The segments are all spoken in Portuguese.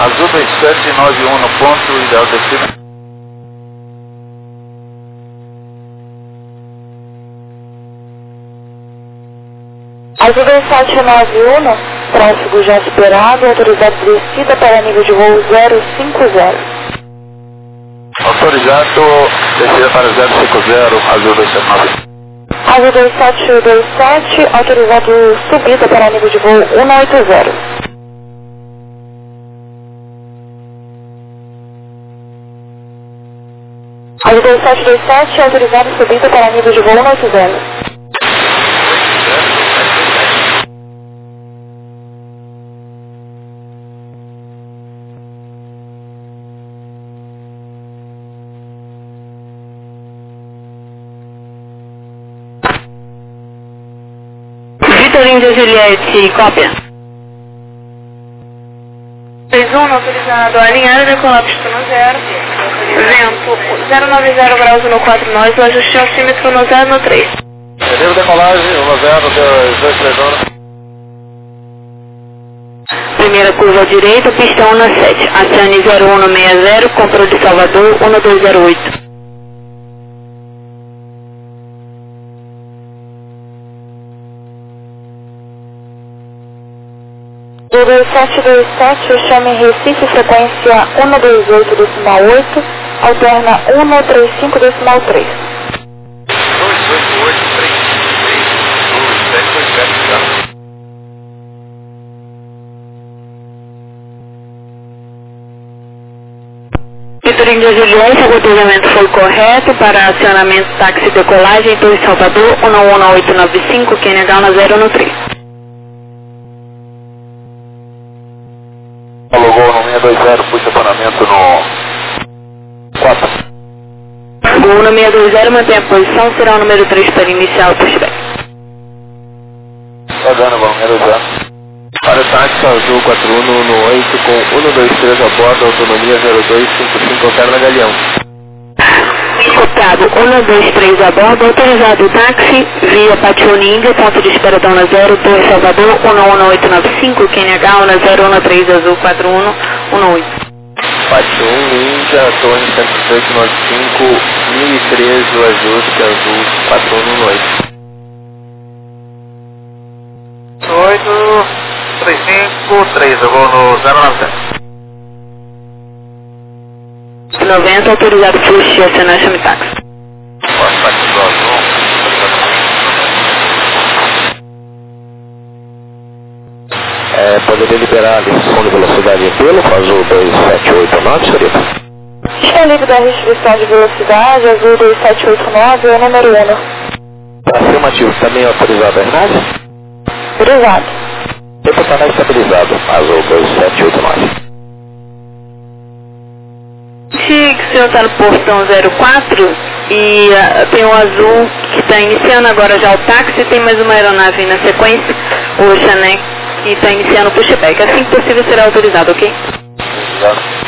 Azul 2791 no ponto, ideal destino. Azul 2791, tráfego já esperado, autorizado descida para nível de voo 050. Autorizado, descida para 050, Azul 279. Azul 2727, autorizado subida para nível de voo 180. Azul 2727, autorizado subida para nível de voo 180. Vitor Índia Juliette, cópia. 31, autorizado, alinhado, decolar pistona 0, vento 090 graus no 4 nós, o ajuste altímetro no 0 no 3. Beleza, decolagem, 10, 230. Primeira curva à direita, pista 17. Acione 0160, controle de Salvador, 1208. Do 2727, chame Recife, frequência 128,8, alterna 135,3. 28833, Vitor Índia Juliette, o roteiramento foi correto para acionamento táxi decolagem, Torre Salvador, 11895, QNH 1013. Alugou no 620, puxa acionamento no 4. Gol no 620, mantém a posição, será o número 3 para iniciar o pushback. Tá dando, vamos, 620. Para o táxi Azul 4118 com 123 a bordo, autonomia 0255, alterna Galeão. Copiado, 123 a bordo, autorizado o táxi, via Patione Índia, ponto de espera Dona 0, Torre Salvador, 11895, QNH 1013 Azul 4118. Patione Índia, Torre 11895, 1013 o ajuste Azul 4118. 835, eu vou no 090. 90, autorizado push, acionar chame táxi. Posso táxi do Azul. Poderia liberar a lição de velocidade pelo Azul 2789, senhorita? Está livre da restrição de velocidade, Azul 2789, é o número 1. Afirmativo, também autorizado a Hernani? Autorizado. Tempo estará estabilizado, Azul 2789. Que o senhor está no portão 04 e tem um azul que está iniciando agora já o táxi, tem mais uma aeronave na sequência, o Chanek, que está iniciando o pushback. Assim que possível será autorizado, ok? Obrigado.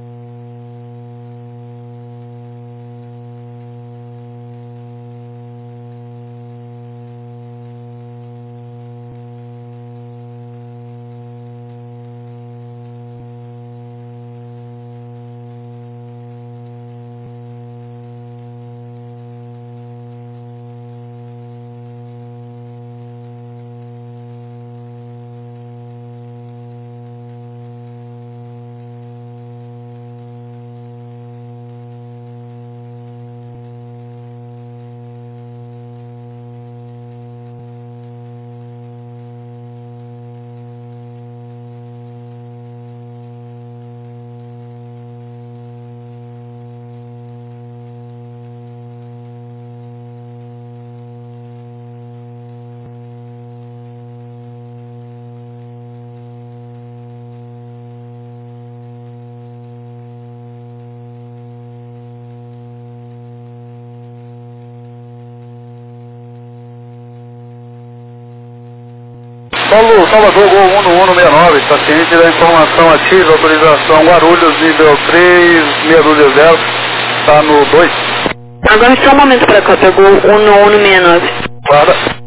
Paulo, Salvador, Gol 1169, está ciente da informação ativa, autorização Guarulhos, nível 3, meia dúzia 0, está no 2. Agora só um momento para cá, pegou 1169. Para.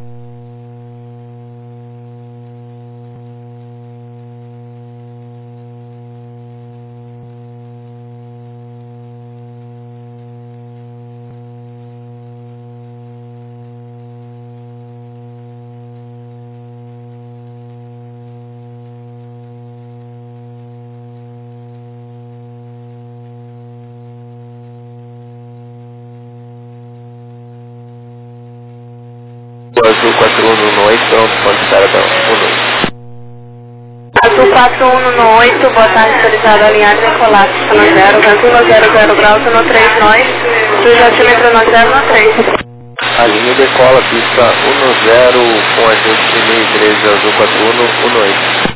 4118, pronto, ponto espera da 18. Azul 4118, boa tarde, autorizado alinhado em colapso no 0, vento 100 graus no 3 nós, sujatímetro no 0 no 3. A linha decola, pista 10 com ajuste 1013, azul 4118.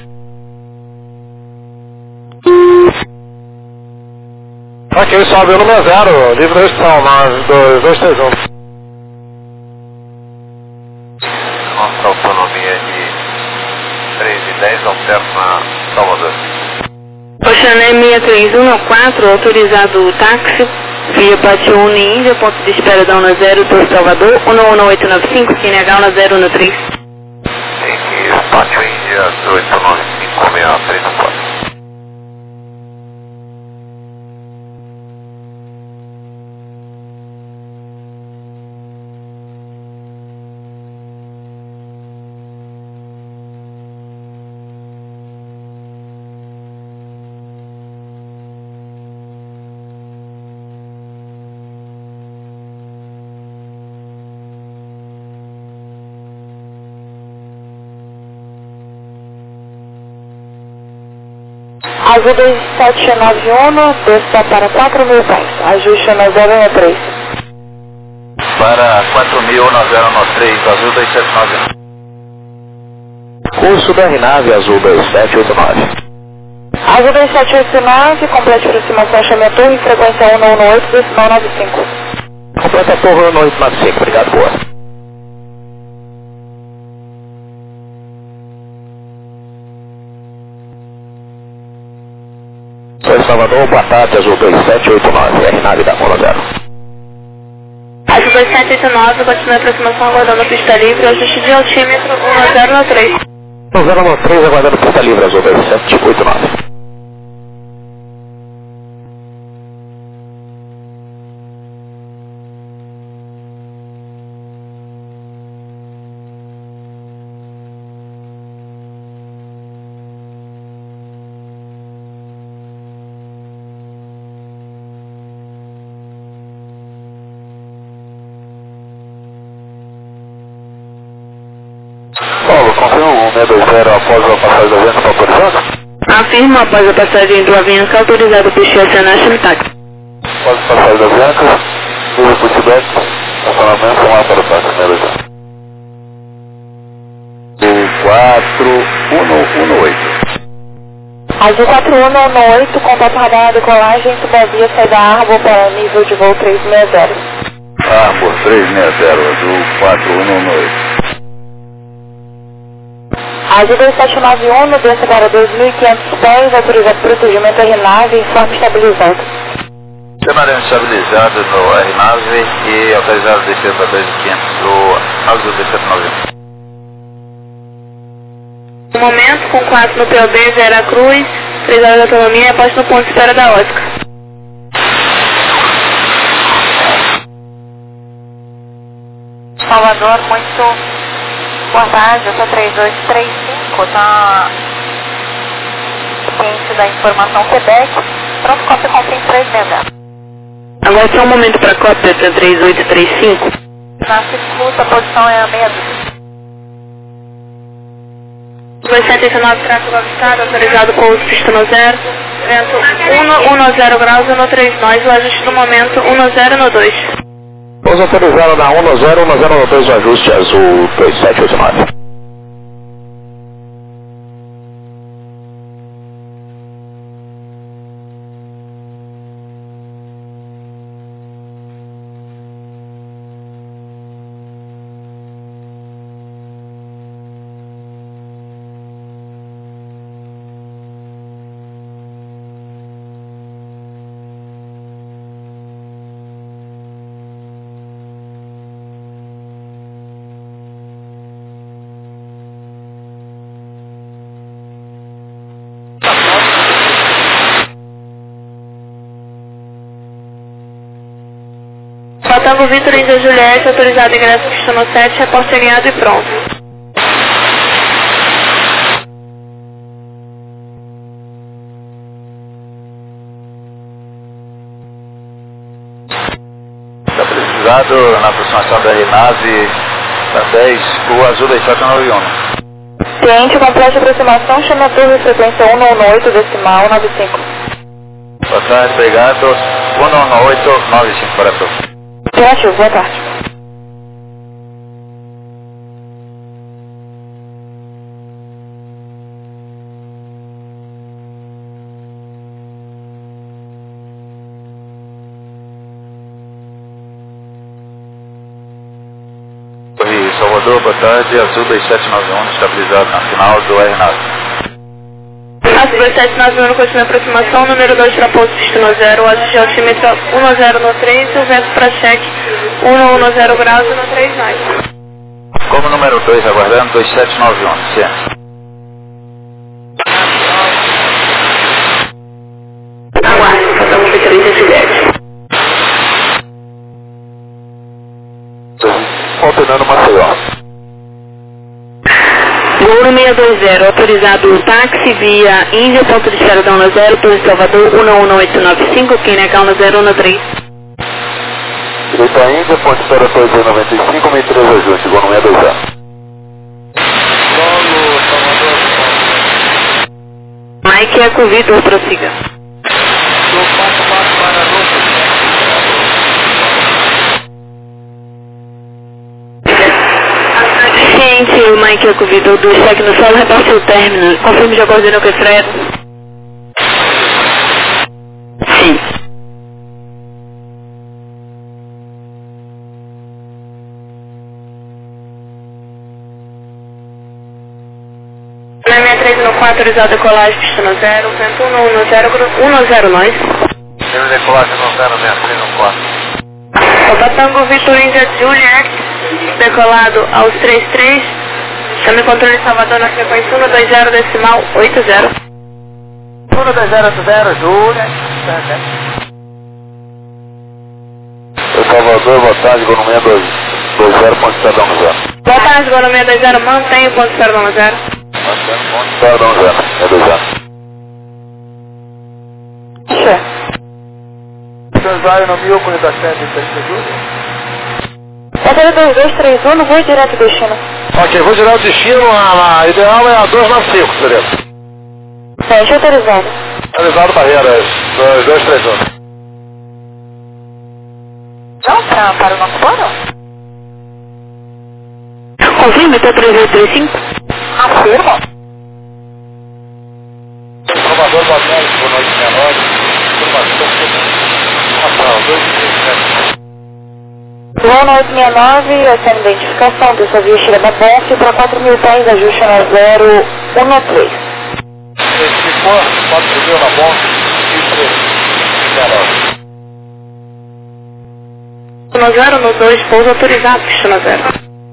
Ok, sobe o número 0, livre da estação, 9231. Nossa autonomia de 3 e 10 alterna Salvador. Oxané 6314, autorizado o táxi via Pátio Uno Índia, ponto de espera da Una 0 do Salvador, 11895, Senegal na 013. Tem que Pátio Índia 28956334. Azul 2791, desça para 4.000 pés, ajuste no 013. Para 4000 na 013, azul 2791. Curso da RNAV, azul 2789. Azul 2789, complete aproximação Chame a Torre, frequência 118, decimal 95. Completa a torre 1895, obrigado, boa. Sou Salvador, boa tarde, azul 2789, RNAV da Mono 0. Azul 2789, continua a aproximação aguardando pista livre, ajuste de altímetro 1013. 1013, aguardando pista livre, azul 2789. Paulo, confirma o 620 após a passagem do avião, está autorizado? Afirmo após a passagem do Avianca, autorizado por Xiaxaná Chimitac. Após a passagem do avião, nível por Tibete, estacionamento lá para o táxi, né, 4118. Azul 4118, contato radar decolagem, Tubavia, saída Arbor para nível de voo 360. Arbor 360, azul 4118. Azul 2791, desça para 2.500 pés, autorizado procedimento RNAV em forma estabilizada. Cenário estabilizado no RNAV e autorizado a descer para 2500 do azul 2791. No momento, com 4 no POB, Vera Cruz, 3 horas de autonomia, após no ponto de espera da Oscar. Salvador, muito boa tarde, eu sou 3835, tá ciente da informação Quebec, pronto, cópia confia em 360. Agora só um momento para a cópia da 3835. Na escuta, a posição é a mesma. 2789, tráfego avistado, autorizado pouso pista no 0, vento 110 graus no 3 nós, o ajuste do momento 10 no 2. Pouso autorizado na 10 no 2, o ajuste azul 2789. Tango Vitor Índia Juliette, autorizado ingresso pista no 7, reporte alinhado e pronto. Está precisado na aproximação da RNAV Tá 10, o azul 2791. Ciente, complete aproximação, chama a torre, frequência 118, decimal 95. Boa tarde, obrigado. 11895 para tu. Negativo, boa tarde. Salvador, boa tarde, azul 2791, estabilizado na final do R9. Azul 2791, continua a aproximação, número 2 para posto destino 0, azul de altímetro 10 no 3, o vento para cheque 110 graus no 3 mais. Como número 2, aguardando 2791, ciência. Aguarde, faltamos 3 atividades. Operando Maceió. Gol 620, autorizado o táxi via Índia, ponto de espera da 10, Torre Salvador 11895, Quinecá 1013. Direita Índia, ponto de espera 295, 63 ajuste, gol 620. Mike Eco Vitor, prossiga. Ciente, o Mike Eco Vitor do cheque no solo, repasse o término. Confirme já coordenou com o Fred. Sim. Na minha 3 no 4, autorizado decolagem, destino 0, vento 110 nós. Temos decolagem no 063 no 4. Tango Vitor Índia Juliet, decolado aos 33, chame controle Salvador na frequência 120 decimal 80. 12080, Júlia. Salvador, boa tarde, gol 620, ponto de espera da 10. Boa tarde, gol 620, mantenha o ponto de espera da 10. Mantendo ponto de espera da 10, Sanzaio no 1047, Júlia. Hotel 2231, voo direto destino. Ok, vou direto destino, a ideal é a 295, beleza. Ciente, autorizado. Autorizado barreiras 2231. Não, para o nosso plano? Confirme, tá 3835? Afirma. Salvador, boa tarde, boa noite, menor. Informação Voo 869, essa é a identificação do via Chile da Ponce para 4.000 pés, ajuste na 013. Se for, 4.000 na ponte, Destino 0 no 2, pouso autorizado, destino 0.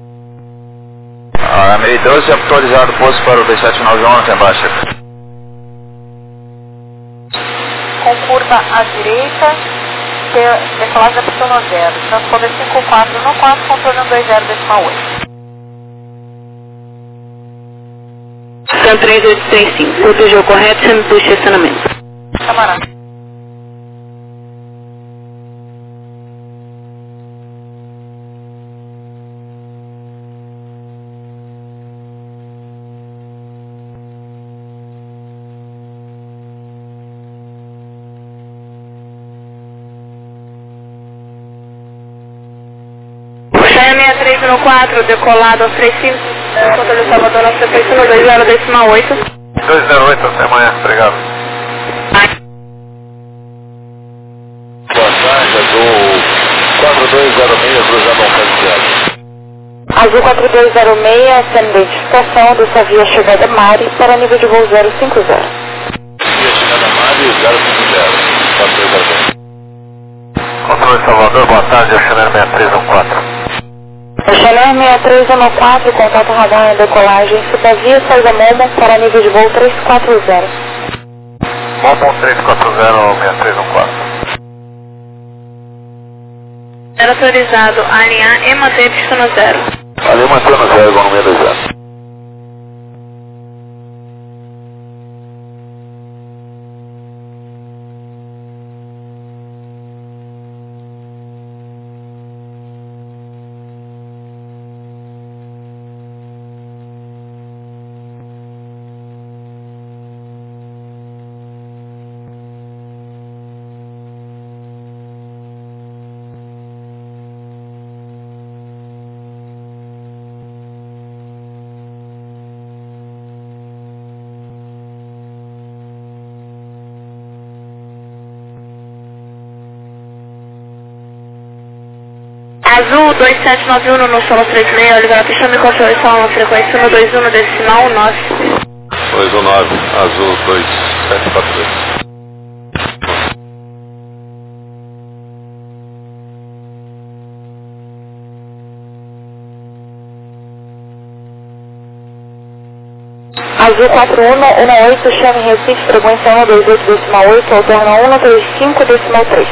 A MEI 12 autorizado posto para o 2791, tem baixa. Com curva à direita, decolagem da pistão 0, transponder 54 no 4, contorno 20 decimal 8. São 3835. Protejou correto, chame para o estacionamento. Camarada. Cheia 63 no 4, decolado aos 35, controle Salvador na frequência 120 decimal 8. 208 até amanhã, obrigado. Boa tarde, azul 4206, cruzando Azul 4206, essa é a identificação dessa via chegada Mari para nível de voo 050. Via chegada Mari 050, 4206. Controle Salvador, boa tarde, Chanel 6314. Chanel 6314, contato radar na decolagem, cita via saída Momo para nível de voo 340. Momo 340, 6314. Era autorizado a alinhar e manter destino 0. Ali mantendo 0, gol 620. Azul 2791 no solo 36, Oliveira Peixão, me confirmação, frequência 121 decimal 9. 219, Azul 2742. Azul 4118, chame Recife, frequência 128 decimal 8, alterna 135 decimal 3.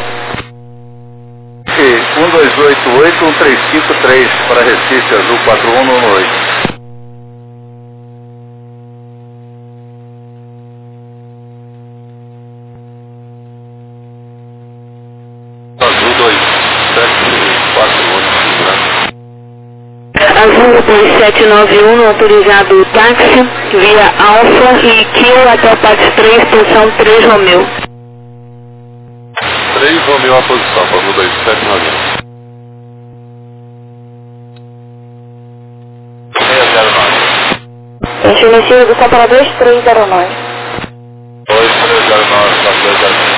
1288 1353 para Recife, Azul 4118. Azul 2748, Azul 2791, autorizado o táxi via Alfa e Kilo até o Pátio 3, posição 3 Romeu. 3 Romeu a posição, Azul 2791. 609. Gente, inicio redução para 2309. 2309, 4209.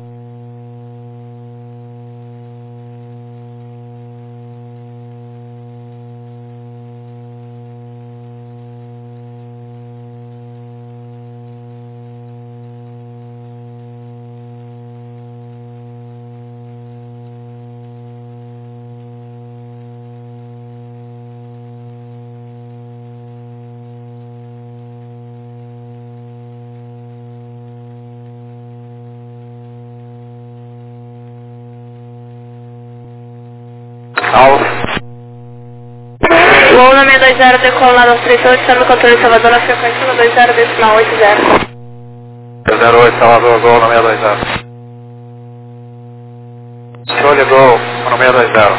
Voo no 620, decolado aos 38, chame controle Salvador na frequência 120 decimal 80. 08, Salvador, Gol no 620. Chole Gol no 620.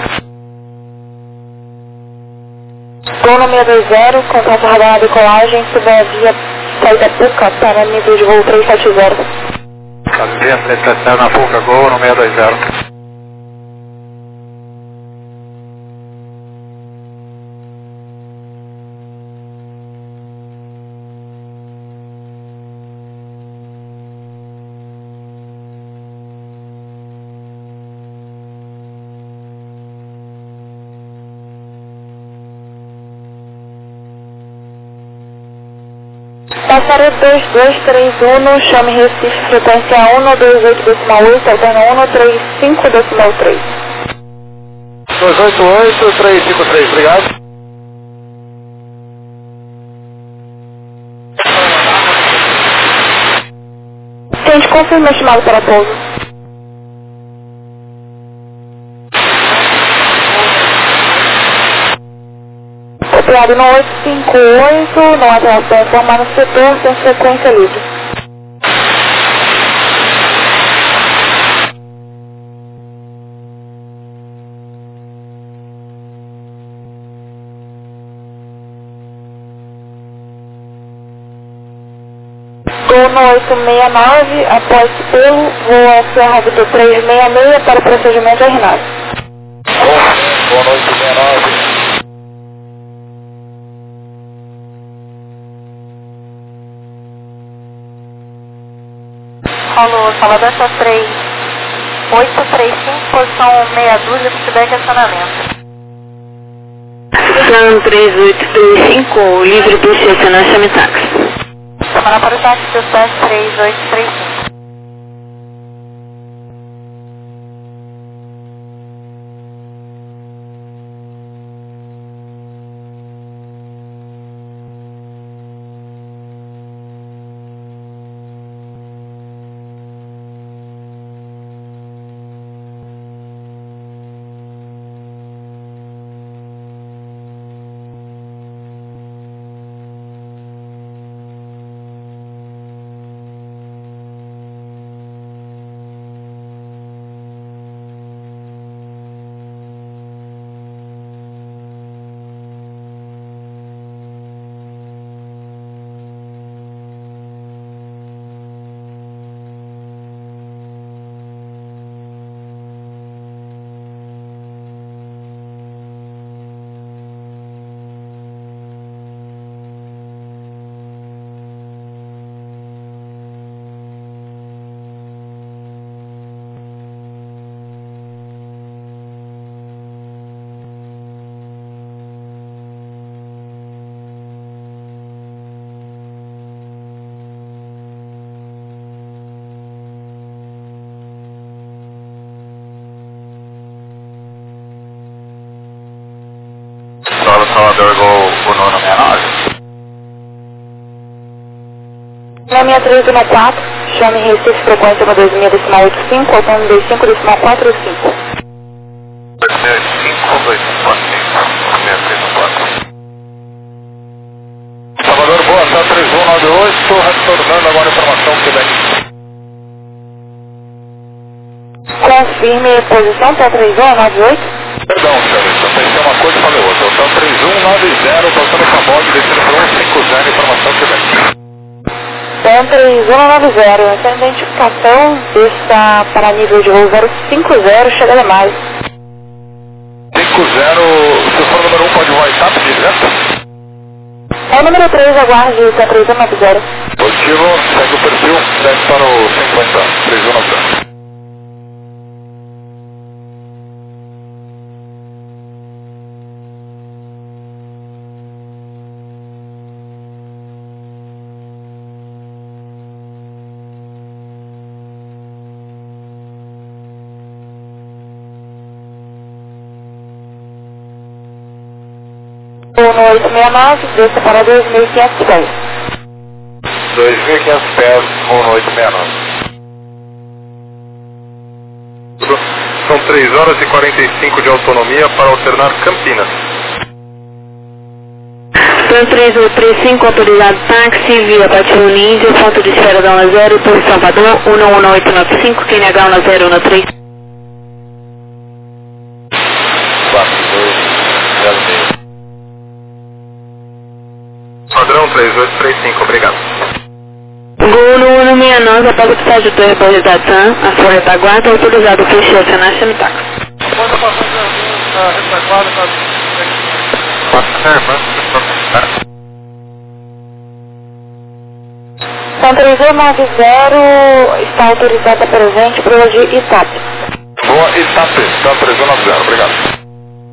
Gol no 620, contato radar na decolagem, subir a via saída Puca, para nível de voo 370. Via 370 na Puca, Gol no 620. Passaria 2231, chame Recife, frequência 128 decimal 8, alterna 135 decimal 3. 288 353, obrigado. Gente, confirma estimado para pouso. Copiado no 858, não atração informar no setor, tem frequência livre. Gol no 869, após pelo, voo a Serra Vitor 366 para o procedimento RNAV. Boa noite, 69. Alô, Salvador 3835, posição meia dúzia, feedback acionamento. São 3835, livre do estacionar, chame táxi. Chamar para o táxi do 3835. Salvador, Gol 169. Linha 314, chame Recife, frequência 126,85, autônomo 25,45. 25245, Salvador, boa, tá 3198, retornando agora a informação Quebec. Confirme posição, tá 3198. Perdão, senhor, eu pensei uma coisa e falei outra. Tá 3190, passando para bode, descendo para 150, informação Quebec. Então 3190, essa identificação está para nível de voo 050, chegada mais. 50, se for o número 1 pode voar etapa direto? É o número 3, aguarde, está 3190. Positivo, segue o perfil, desce para o 50, 3190. No 869, desça para 2.500 pés. 2.500 pés, voo no 869. São 3 horas e 45 de autonomia para alternar Campinas. Plan 3135, autorizado táxi, via Patinho Ninja, ponto de espera da 10, por Salvador, 11895, QNH 1013. 4206. Padrão 3835, obrigado. Gol 169, após o estágio do repouso da TAM, a sua retaguarda, autorizado por acionar Semitax. Manda passar a retaguarda para... São 3190, está autorizada presente para hoje Itape. Boa, Itape, está 3190, obrigado.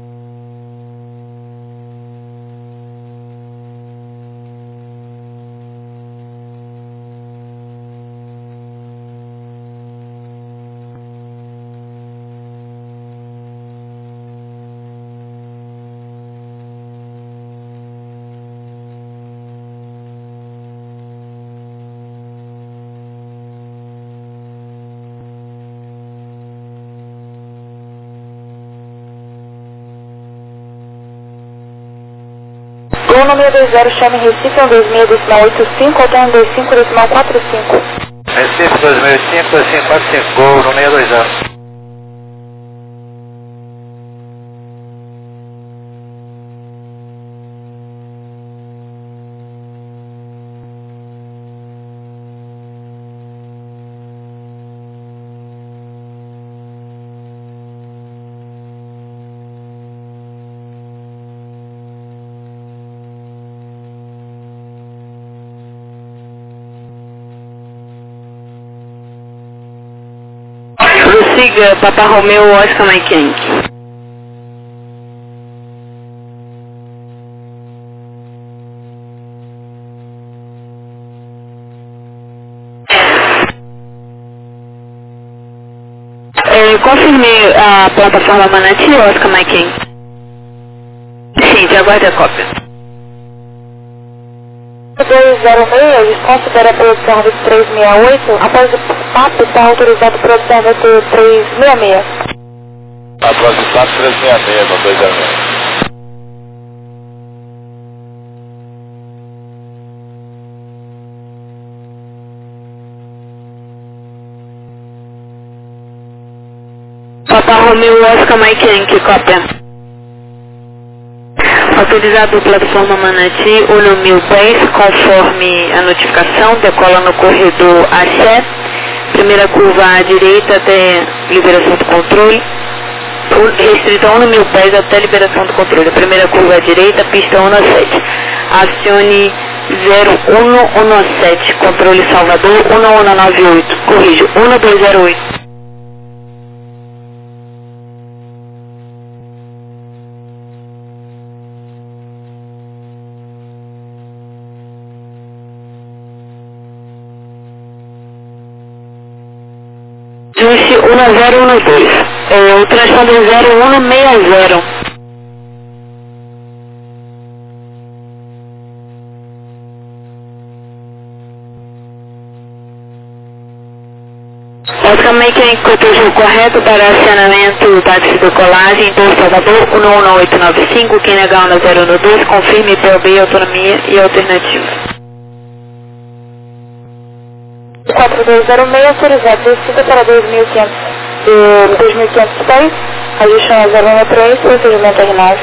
Gol número 20, chame Recife, 26,85, autônomo 25,45. Recife 2005, 2545, Gol no 620. Prossiga, Papa Romeo, Oscar Mike Yankee. Confirmei a plataforma Manati, Oscar Mike Yankee. Sim, te aguarde a cópia. 206, considera a produção de 368, após o PAP está autorizado para produção de 366. Após o PAP 366, no 206. Papa Romeo, Oscar Mike Yankee, cópia. Autorizado plataforma Manati, 1010, conforme a notificação, decola no corredor Axé, primeira curva à direita até liberação do controle, restrito a 1000 pés até liberação do controle, primeira curva à direita, pista 17, acione 0117, controle Salvador, 1198, corrijo, 1208. Juice 1012, o transponder 0160. Também quem cotejou correto para acionamento táxi do Colagem, Torre Salvador, 111895, quem negar na 012, confirme POB, autonomia e alternativa. 4206, autorizado descida para 2506, ajuste na 013, procedimento R9.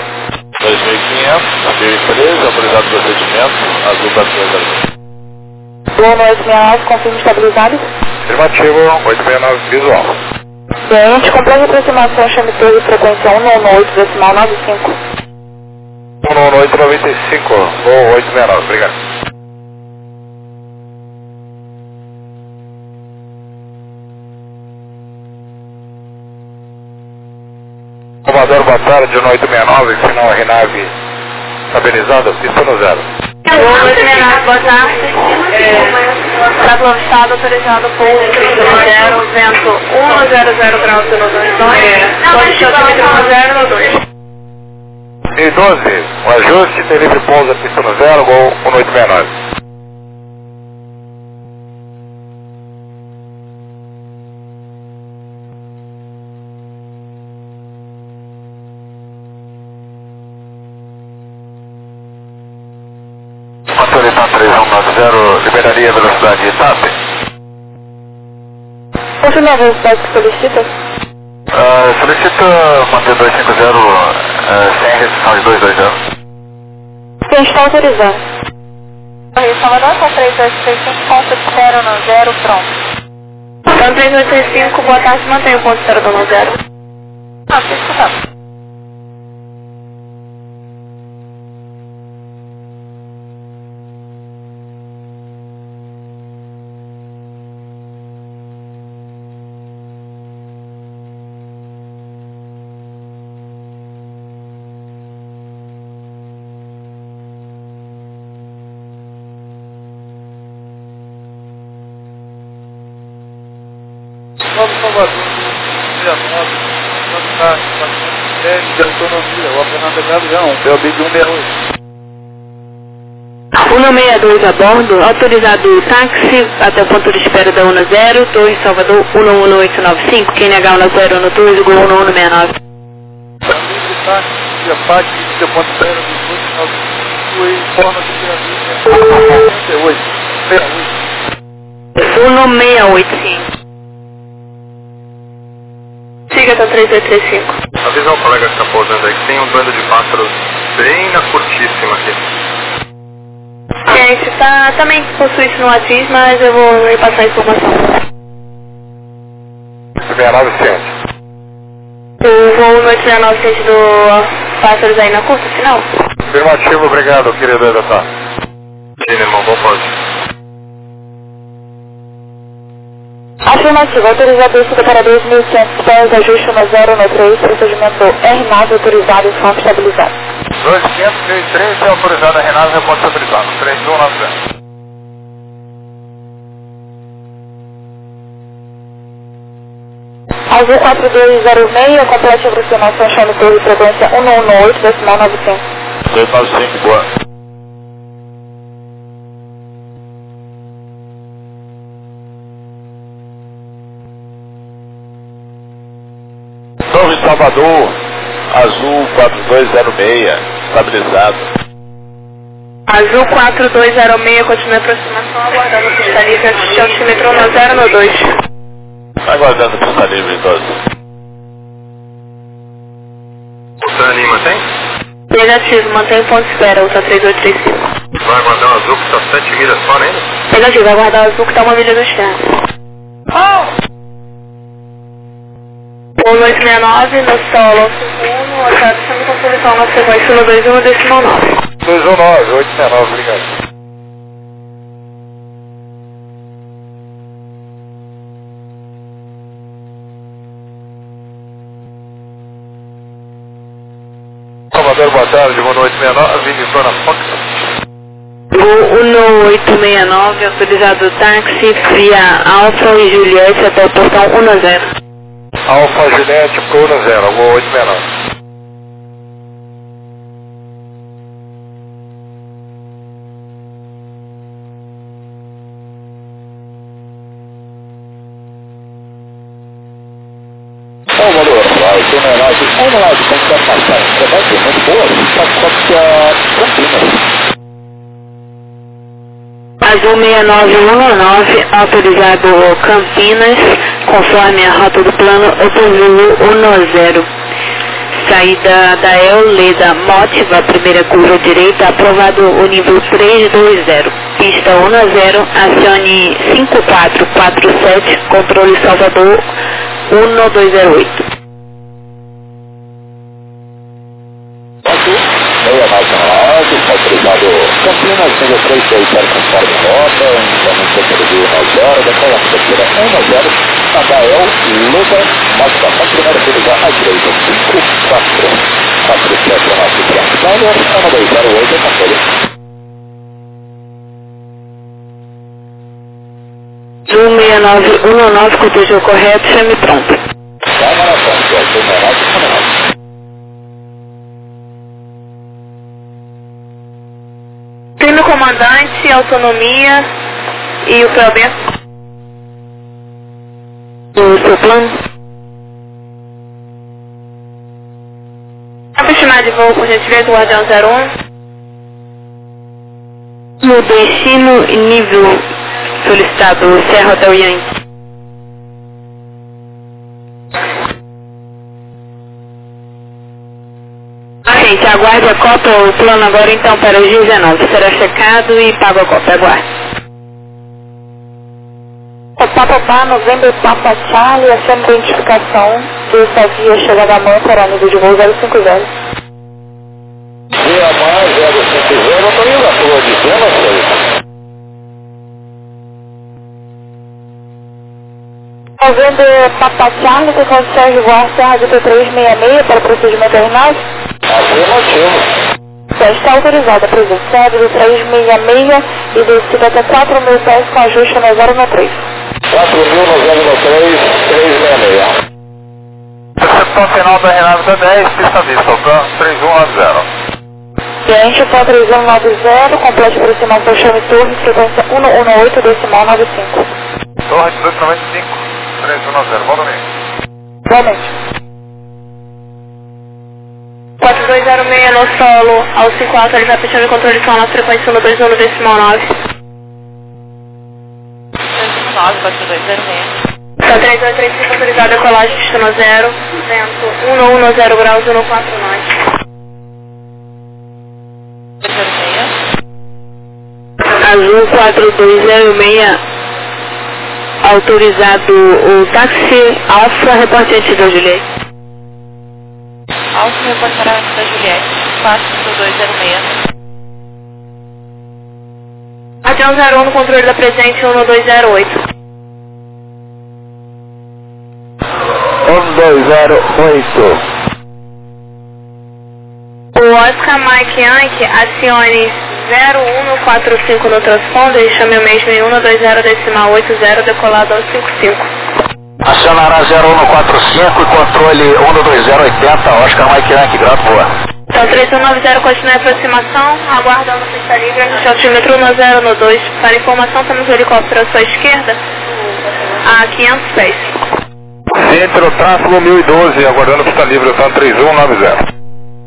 2513, autorizado procedimento, azul 4206. Boa noite, 69, confirme estabilizado. Afirmativo, 869 visual. Ciente, completa aproximação, chame torre, frequência 118, decimal 95. 11895, voo 869, obrigado. Salvador, boa tarde, 1869, final RNAV estabilizado, pista no 0. Boa noite, boa tarde. Para o estado autorizado por 0, vento 100 graus no 22, condição de 0 no 2. E 12, o ajuste, tem livre pouso, pista no 0, gol 1869. Autorizado 3190, liberaria a velocidade de TAP. Confirme a velocidade que solicita. Solicita manter 250 sem restrição de 220. Quem está autorizado? Rio Salvador, com 3235, ponto de 0 no 0, pronto. Então 3865, boa tarde, mantém o ponto 0 no 0. Ah, estou escutando. Novo Salvador, 19, de autonomia, o Fernando Gavião, POB de 168. 162 a bordo, autorizado táxi até o ponto de espera da 10, Torre Salvador 11895, quem negar na 012, gol 1169. Livre táxi, via PAC, de ponto zero, 1895 e forma de viagem 68. 1685. Siga até 3835. Avisa o colega que está pousando aí que tem um bando de pássaros bem na curtíssima aqui. Gente, também possui isso no ATIS, mas eu vou repassar a informação. 69 ciente. O voo no 89 ciente do pássaros aí na curta, final? Afirmativo, obrigado, querido Edatá. Sim, irmão, bom pode. Afirmativo, autorizado descida para 2.500 pés, ajuste no 013, procedimento R9, autorizado e forma estabilizado. 2503 é autorizado a Renato, reponto estabilizado. 3190. Azul 4206, complete a aproximação, chame torre, frequência 118, decimal 95. 295, boa. Torre Salvador, azul 4206, estabilizado. Azul 4206, continua a aproximação, aguardando a pista livre, assistir ao altímetro 10 no 2. Aguardando pista livre, 12. Você anima, tem? Negativo, mantém o ponto de espera, usa 3835. Vai aguardar o azul que está 7 milhas fora ainda? Negativo, aguardar o azul que está 1 milha do externo. O 269 no solo 51, achado sendo composição na sequência no 21 decimal 9. 219, 869, obrigado. Salvador, boa tarde, 1869, emissão na Fox. Gol 1869, autorizado táxi via Alfa e Juliette até o portão 10. Alfa Juliette, Pruna 0, gol 869. seu Menage, vamos lá, de como vai passar, você vai ter muito boa, Campinas. Azul 6919, autorizado Campinas, conforme a rota do plano, Otozulu 10. Saída da Euleda Mótiva, primeira curva direita, aprovado o nível 320. Pista 10, acione 5447, controle Salvador 1208. Meia nacional, autorizado Campinas, nível 320, conforme rota, inicialmente autorizado 10, daquela terceira 10, Nadael, Luda, Mótica, primeira curva à direita, 5447, nosso Transponder, 1208, controle. Zoom 6919, cortejo correto, chame pronto. Vai na frente, Azul 6919. Clima comandante, autonomia e o Felber. O seu plano? Tempo estimado de voo, por gentileza, Guardião 01. No destino e nível solicitado, Serra Hotel Yankee. Gente, aguarde a cópia, o plano agora então para o G19. Será checado e pago a cópia, aguarde. Papa Novembro Papa Charlie, achando a identificação dessa via chegada à mãe para nível de voo 050. Via mãe 050, eu estou indo à tua dizendo, sei. Novembro Papa Charlie, tem condições de voar Serra de P366 para procedimento Arnaldo? Afirmativo. Já está autorizada a presença Serra de 366 e descida até 4.000 pés com ajuste no 013. 4.000 no 013, 366. Recepção final da Renata 10, pista vista, alcance 3190. Cliente para 3190, complete aproximação chame torre, frequência 118, decimal 95. Torre 1895, 3190, bom domingo. Igualmente. 4206 no solo, ao 54, ele vai fechando o controle de som na frequência 121, decimal 9. 9, 4206. Está 3235, autorizada a decolagem, destino 0, vento 110 graus, 149. 06. Azul 4206, autorizado o táxi Alfa, reporte antes da Juliette. Alfa reportará antes da Juliette, 45206. Guardião 01 no controle da presente 1208. 1208. O Oscar Mike Yankee, acione 0145 no transponder e chame o mesmo em 120 decimal 80 decolado ao 55. Acionará 0145 e controle 12080, Oscar Mike Yankee, grato boa. Então 3190 continua a aproximação, aguardando pista livre, a gente altímetro 10 Para informação, temos o helicóptero à sua esquerda, a 500 pés. Centro, tráfego 1012, aguardando pista livre, tá 3190.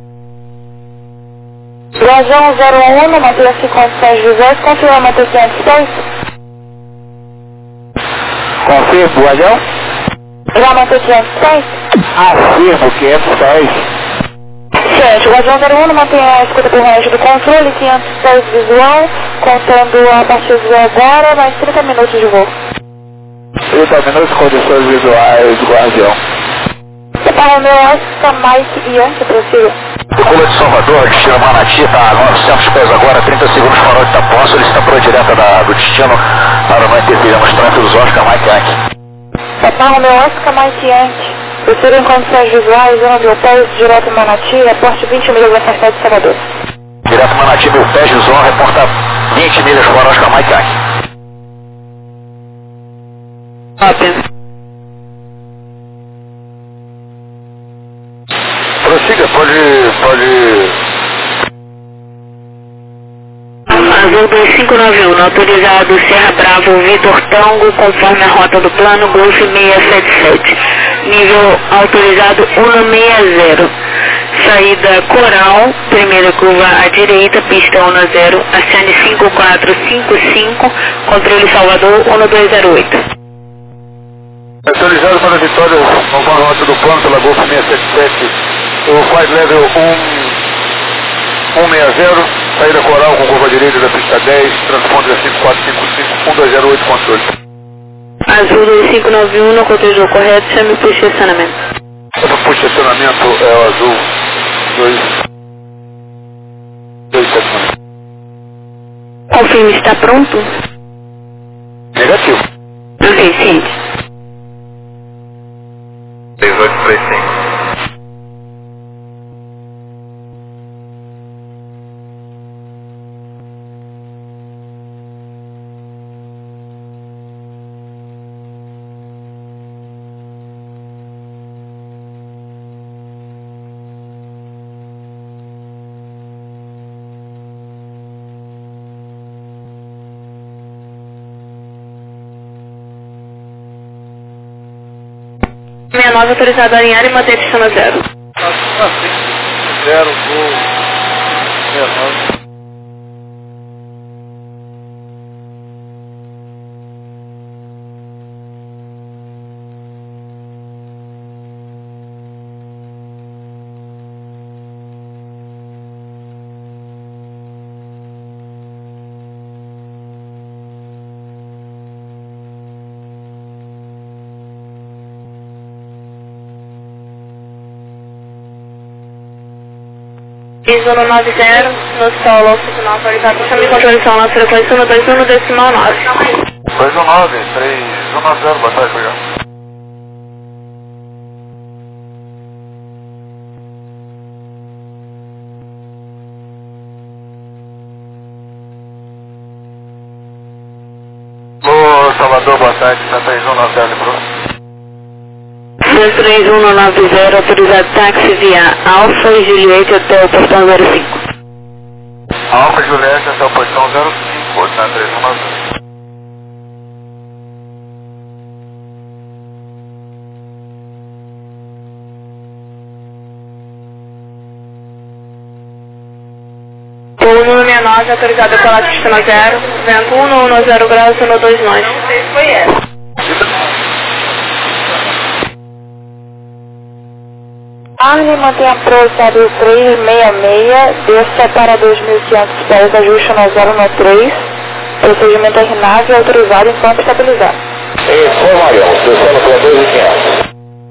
Guardião 01, manter-se condições de voo, confirma manter 500 pés. Confirmo, Guardião? Já manter 500 pés? Afirmo, 500 pés. Certo, o Guardião 01 mantém a escuta por range do controle, 500 pés visual, contando a partir de agora, mais 30 minutos de voo. 30 minutos, condições visuais do Guardião. Para o meu Oscar Mike Yankee, prossiga. Decola de Salvador, destino Manati, está a 900 pés agora, 30 segundos farol de Itapuã, solicitadora direta do destino para não interferirmos trânsito dos Oscar Mike Yankee. Para o meu Oscar Mike Yankee, prossiga em condições visuais, zona de hotéis, direto Manati, aporte 20 milhas afastado de Salvador. Direto Manati, meu pé, Gilson, reporta 20 milhas fora Oscar Mike Yankee. Ótimo. Prossiga, pode... Azul 2591, autorizado Serra Bravo Vitor Tango, conforme a rota do plano, Golf 677. nível autorizado 160. Saída Coral, primeira curva à direita, pista 10, acione 5455, controle Salvador 1208. Autorizado para a Vitória, conforme a rota do plano pela Golf 677, o Flight Level 160, saída Coral com curva à direita da pista 10, transponder 5455, 1208, controle. Azul 2591, não cotejou correto, chame o push de estacionamento. O push de estacionamento é o azul 279. Confirme, está pronto? Negativo. Ok, ciente. 3835. Autorizado a alinhar e manter a pista no 0. 0, gol 69. ISO 90, no solo, sinal autorizado, chame controle som na frequência 121 decimal 9. 219, 310, boa tarde, obrigado. Alô, Salvador, boa tarde, está 3190, pronto. 3190, autorizado táxi via Alfa e Juliette até o portão 05. Alfa Juliette até o portão 05, tá 3190. Turno 69, autorizado pela sistema 0, vento 110 graus, no 2 nós. Foi essa. Arne mantém a Procédure 366, desça para 2.500 pés, ajuste no 0 no 3, procedimento RNAV autorizado em campo estabilizado. Foi Marião, descendo pela 2.500.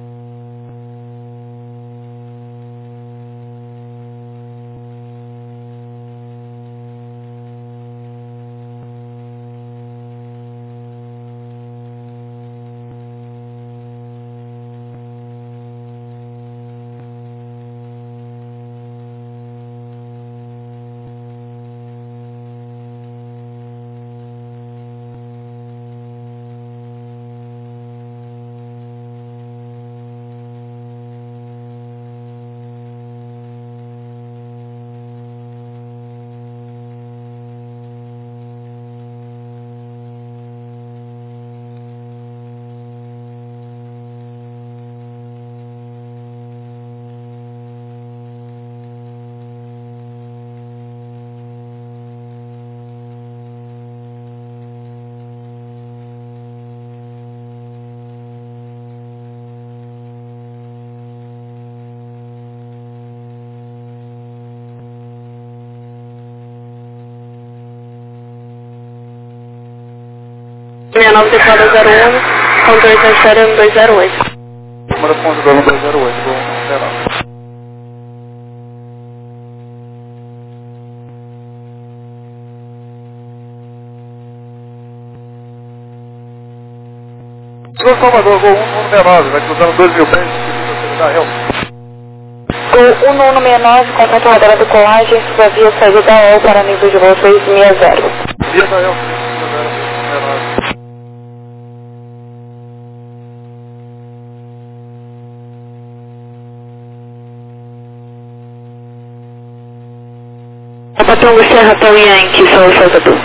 Minha 9 declara 01, controle transfere 1208. Número ponto do 1208, vou esperar. Senhor Salvador, gol 169, vai cruzando 2.000 pés, seguindo a real. Gol 1169, contato radar do colagem, sua via saída da EL para nível de voo 660. Via da EL, 660, 169. Patrão Serra Tom Yankee, São Salvador.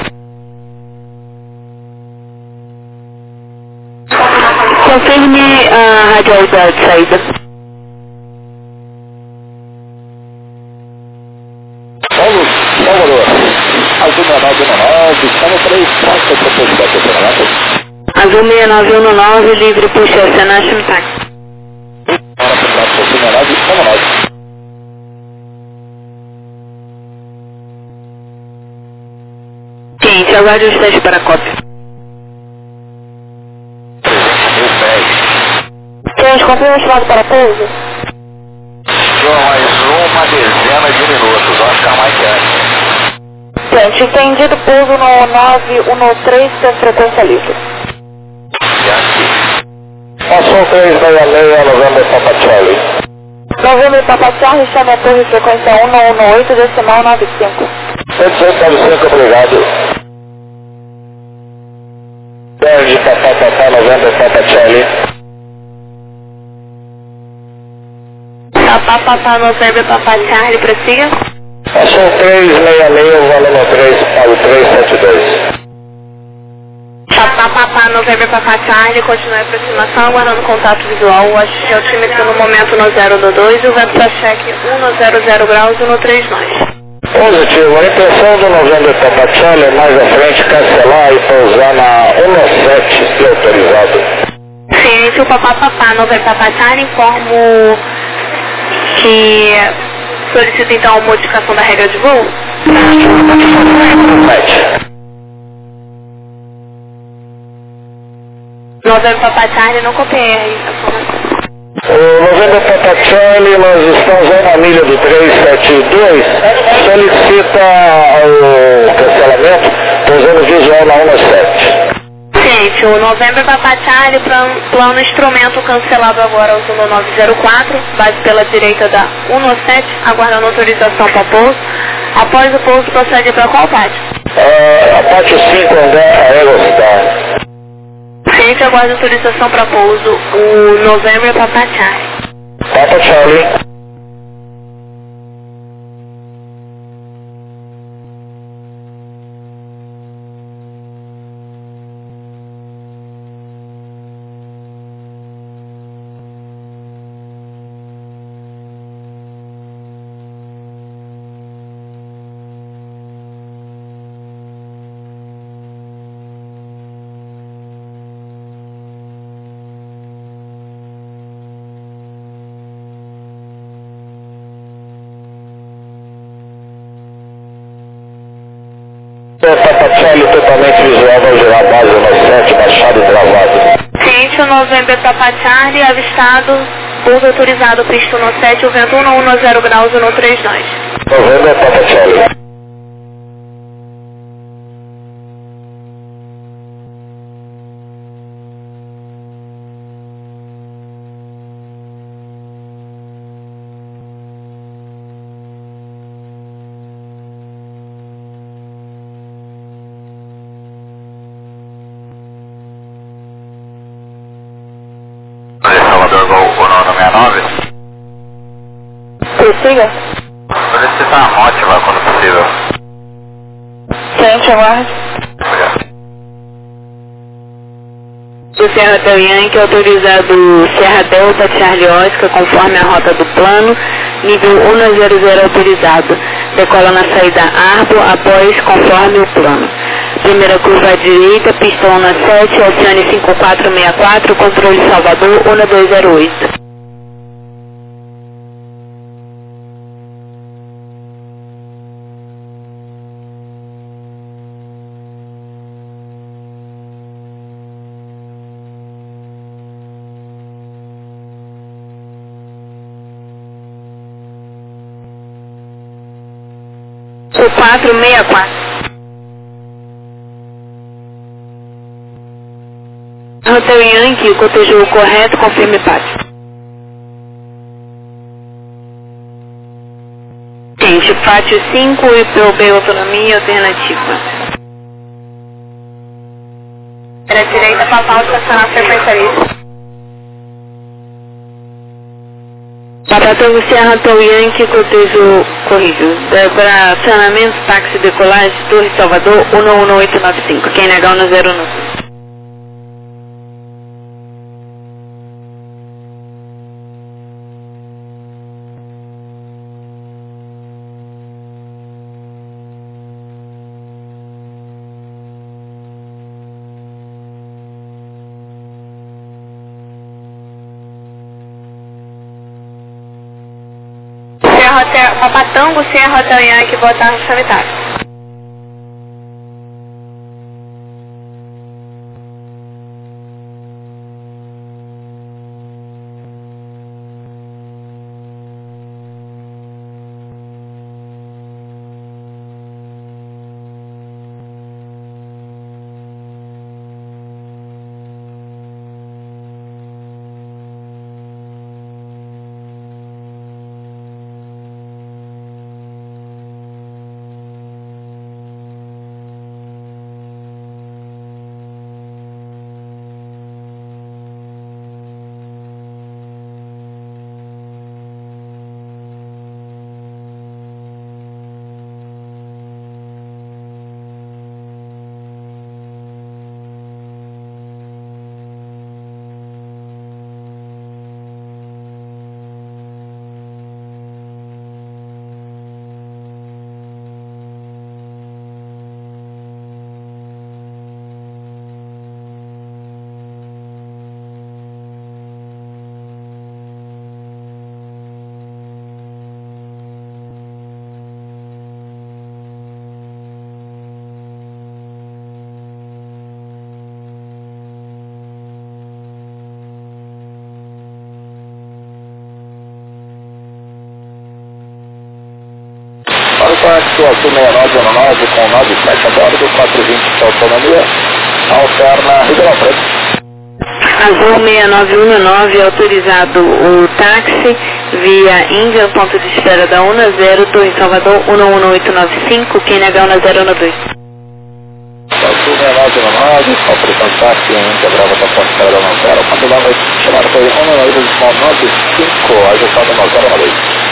Confirme a que é o da saída? Paulo, Salvador. Azul 6919, chama 3, passa para o posto da Azul 6919, livre por Chelsea National Taxi. Para para o posto 69, chama 9. Gente, aguarde os testes para a cópia. Gente, confirma o chamado para pouso. Mais uma dezena de minutos, Oscar Mike Yankee. Gente, entendido pouso no 913, sem frequência livre. Yankee. Passou 366, November Papa Charlie. November Papa Charlie, chame a torre frequência 118, decimal 95. 795, obrigado. Verde, Papa, November Papa Charlie. Papá, November, Papá Charlie, prossiga. Passou 366, valendo 3 para o 372. Papá, November, Papá Charlie, continue a aproximação, aguardando contato visual. O altímetro no momento no 022 e o vento para cheque 100 graus e no 3 nós. Positivo, a intenção do November Papa Charlie é mais à frente cancelar e pousar na 17, se autorizado. Ciente, o Papá, November, Papá Charlie, informo que solicita então a modificação da regra de voo. November Papa Charlie, não copiei a informação. O November Papa Charlie, nós estamos aí na milha do 372, solicita o cancelamento, pousando visual na 17. Gente, o November Papa Charlie, plano instrumento cancelado agora usando o 904, base pela direita da 17, aguardando autorização para pouso. Após o pouso, procede para qual pátio? A pátio 5, andar Aerostar. Gente, aguarda autorização para pouso, o November Papa Charlie. Papa Charlie. Papa Charlie totalmente visual, vai girar a base no 7, baixado e travado. Gente, o November Papa Charlie, avistado, pouso autorizado, pista no 7, o vento 110 graus e no 3 nós. November Papa Charlie. Salvador Gol 169. Prossiga. Solicita a mótiva quando possível. Gente, aguarde. O Serra Del Yankee, autorizado Serra Delta Charlie Oscar, conforme a rota do plano, nível 100 autorizado. Decola na saída Arbo, após conforme o plano. Primeira curva à direita, pistão na 7, Oceane 5464, controle Salvador, 1208. O 464. Hotel Yankee, cotejou correto, confirme pátio. Gente, pátio 5 e POB autonomia alternativa. Era direita, papal, estacionar frequência livre. Papatango Serra Hotel Yankee, cotejo corrido. Para acionamento, táxi decolagem, Torre Salvador, 11895. Quem negar, 109. Papatango, Sierra Hotel Yankee, boa tarde, sanitário. Táxi Azul 6919 com 97 a bordo, 420 de autonomia, alterna Ribeirão Preto. Azul 6919, autorizado o táxi via Índia, ponto de espera da UNA 0, estou em Salvador, 11895, QNH UNA 012. Azul 6919, autorizado táxi em Índia, Brava, ponto de espera da UNA 0, continuando a chamar foi 11895, ajustado UNA 012.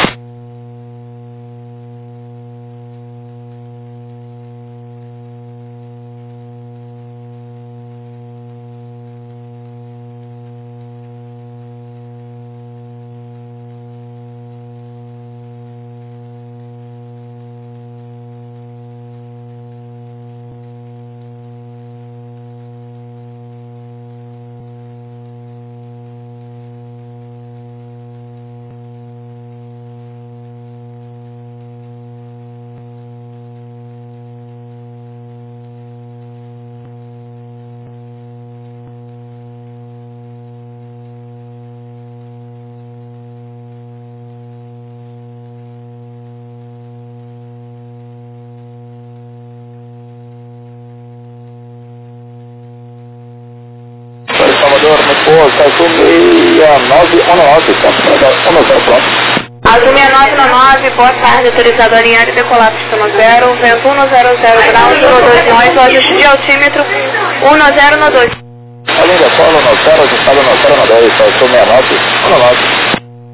Salvador, muito boa, Azul 6919, estamos para dar pronto. Azul 6919, boa tarde, autorizado a alinhar e decolar sistema 0, vento 100 graus, 029, o ajuste de altímetro 1012. A linha de solo no 0, ajustado no 012, Azul 6919.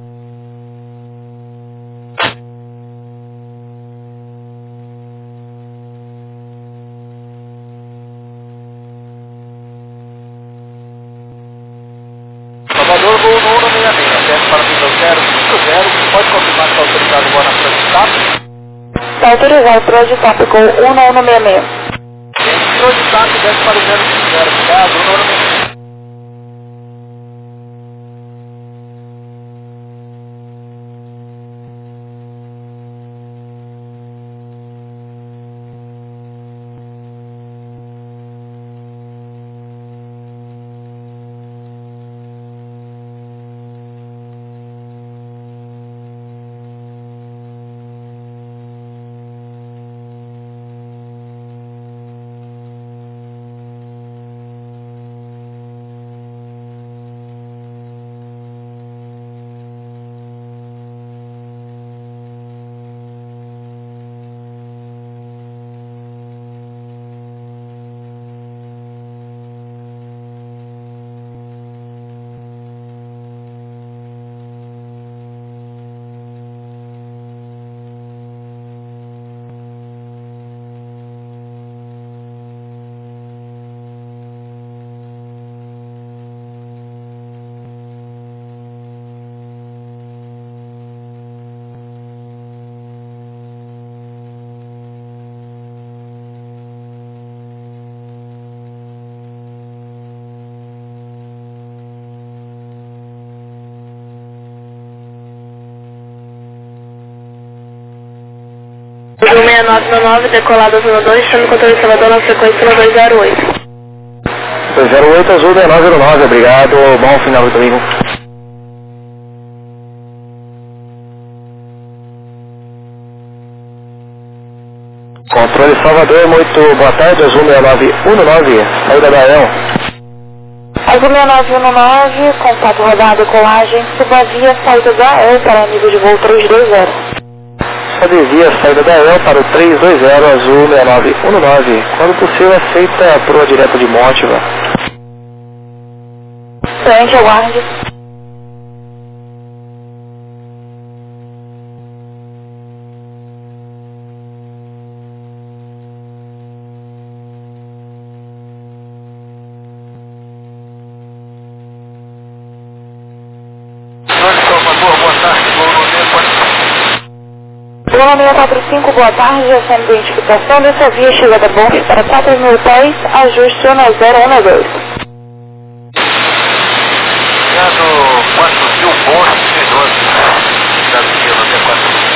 Salvador, voo no 166, desce para nível 050, pode confirmar que está autorizado agora na Projetap? Está autorizado para de TAP com 1166. Projetap, desce para o 050, obrigado, 1166. 6999, decolado Zona 2, estando controle de Salvador na frequência 208. 208, Azul 6909, obrigado, bom final do domingo. Controle Salvador, muito boa tarde, Azul 6919, saída da El. Azul 6919, contato rodado e colagem, subavia, saída da El para nível de voo 320. Só desvia a saída da El para o 320, Azul 6919, quando possível aceita a proa direta de Mótiva. Frente, aguarde. Lula 645, boa tarde, já sendo identificação dessa via, chegada bons para 4.000 pés, ajuste 1012. Chegando 4.000 pontos, 12, da via, até 4.000.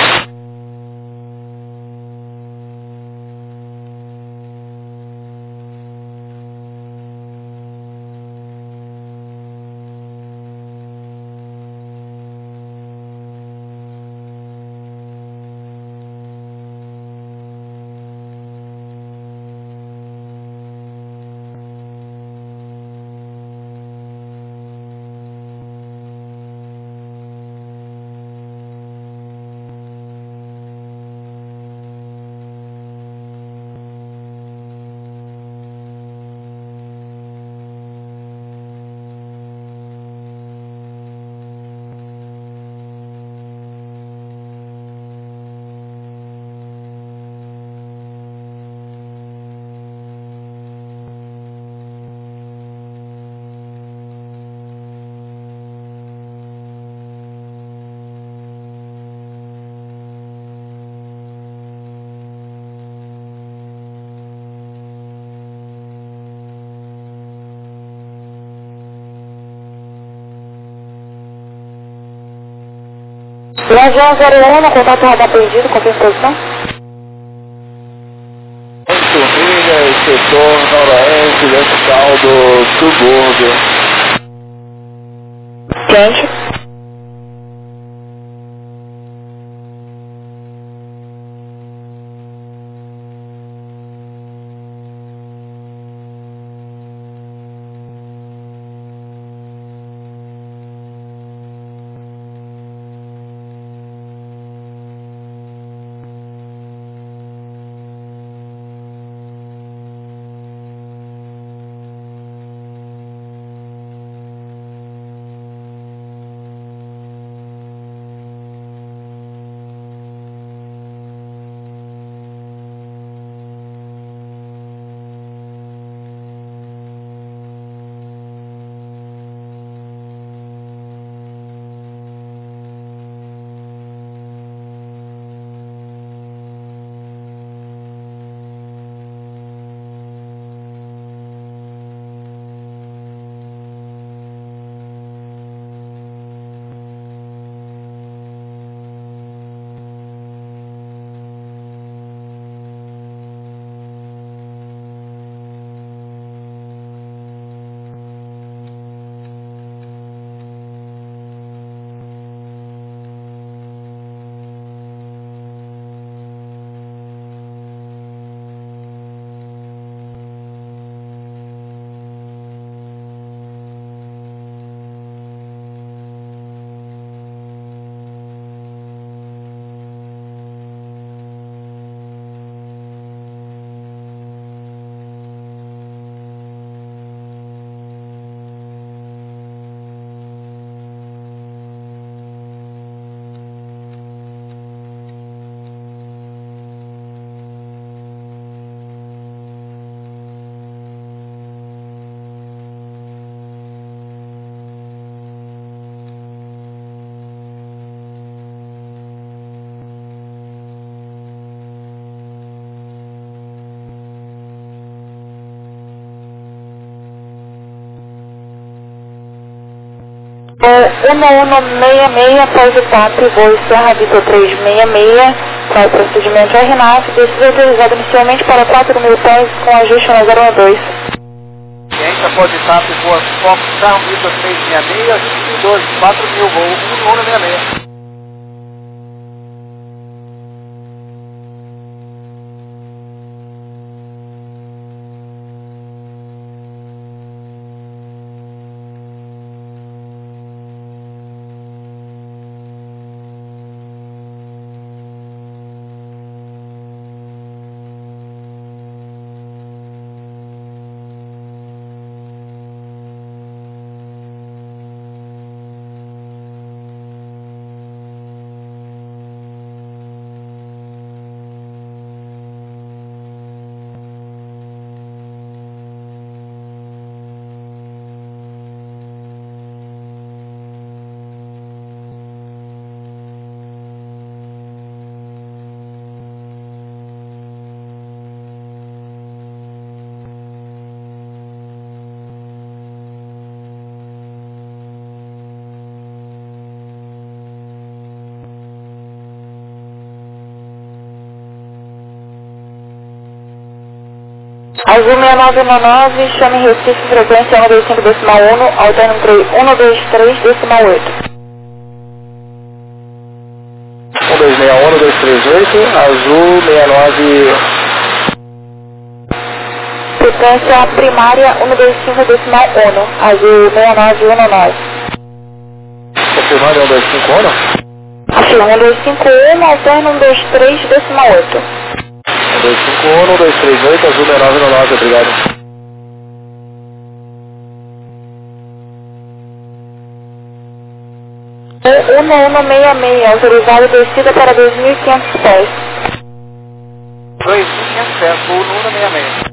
Avião 01, contato radar perdido, qualquer posição? Milhas, setor noroeste, vertical do subúrbio. Quente. Voo 1166, após o TAP, voo Serra Vitor 366, para o procedimento RNAV, descida autorizada inicialmente para 4.000 pés com ajuste na 012. Ciência pode estar por boas Fox, carro 366, ajuste 12, 4.000, voo 1166. Azul 6919, chame Recife, frequência 125.1, alternando 123.8. 1261238, Azul 69... Frequência primária 125.1, Azul 6919. Confirmado 1251? Afirma 125.1, alterna 123.8. 1251, 1238, Azul 6919, obrigado. O 1166, autorizado descida para 2.500 pés. 2.500 pés, voo 1166.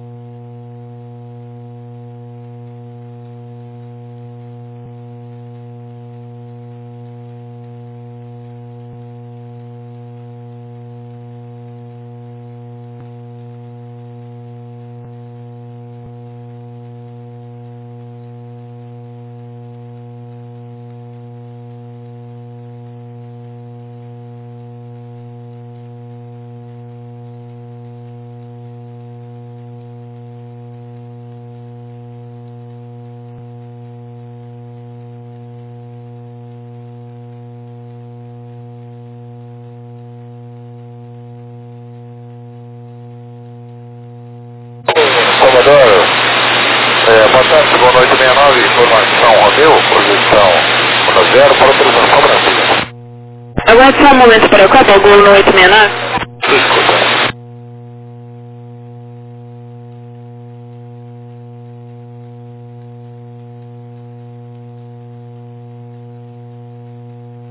Comodoro, boa tarde, boa noite, 69, informação Romeu, posição 10 para autorização Brasília. Aguarde só um momento para o Copa, Gol no 869.